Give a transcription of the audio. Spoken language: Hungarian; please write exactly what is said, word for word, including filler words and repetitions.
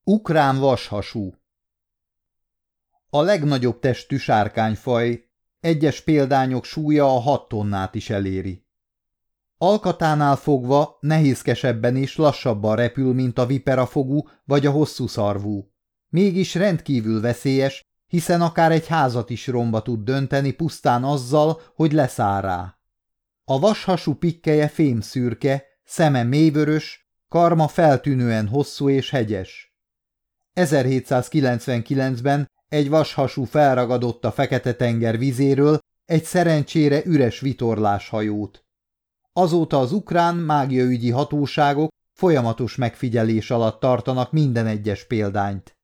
Ukrán vashasú. A legnagyobb testű sárkányfaj, egyes példányok súlya a hat tonnát is eléri. Alkatánál fogva nehézkesebben és lassabban repül, mint a viperafogú vagy a hosszúszarvú. Mégis rendkívül veszélyes, hiszen akár egy házat is romba tud dönteni pusztán azzal, hogy leszáll rá. A vashasú pikkelye fémszürke, szeme mélyvörös, karma feltűnően hosszú és hegyes. ezerhétszázkilencvenkilencben egy vashasú felragadott a Fekete-tenger vizéről egy szerencsére üres vitorláshajót. Azóta az ukrán mágiaügyi hatóságok folyamatos megfigyelés alatt tartanak minden egyes példányt.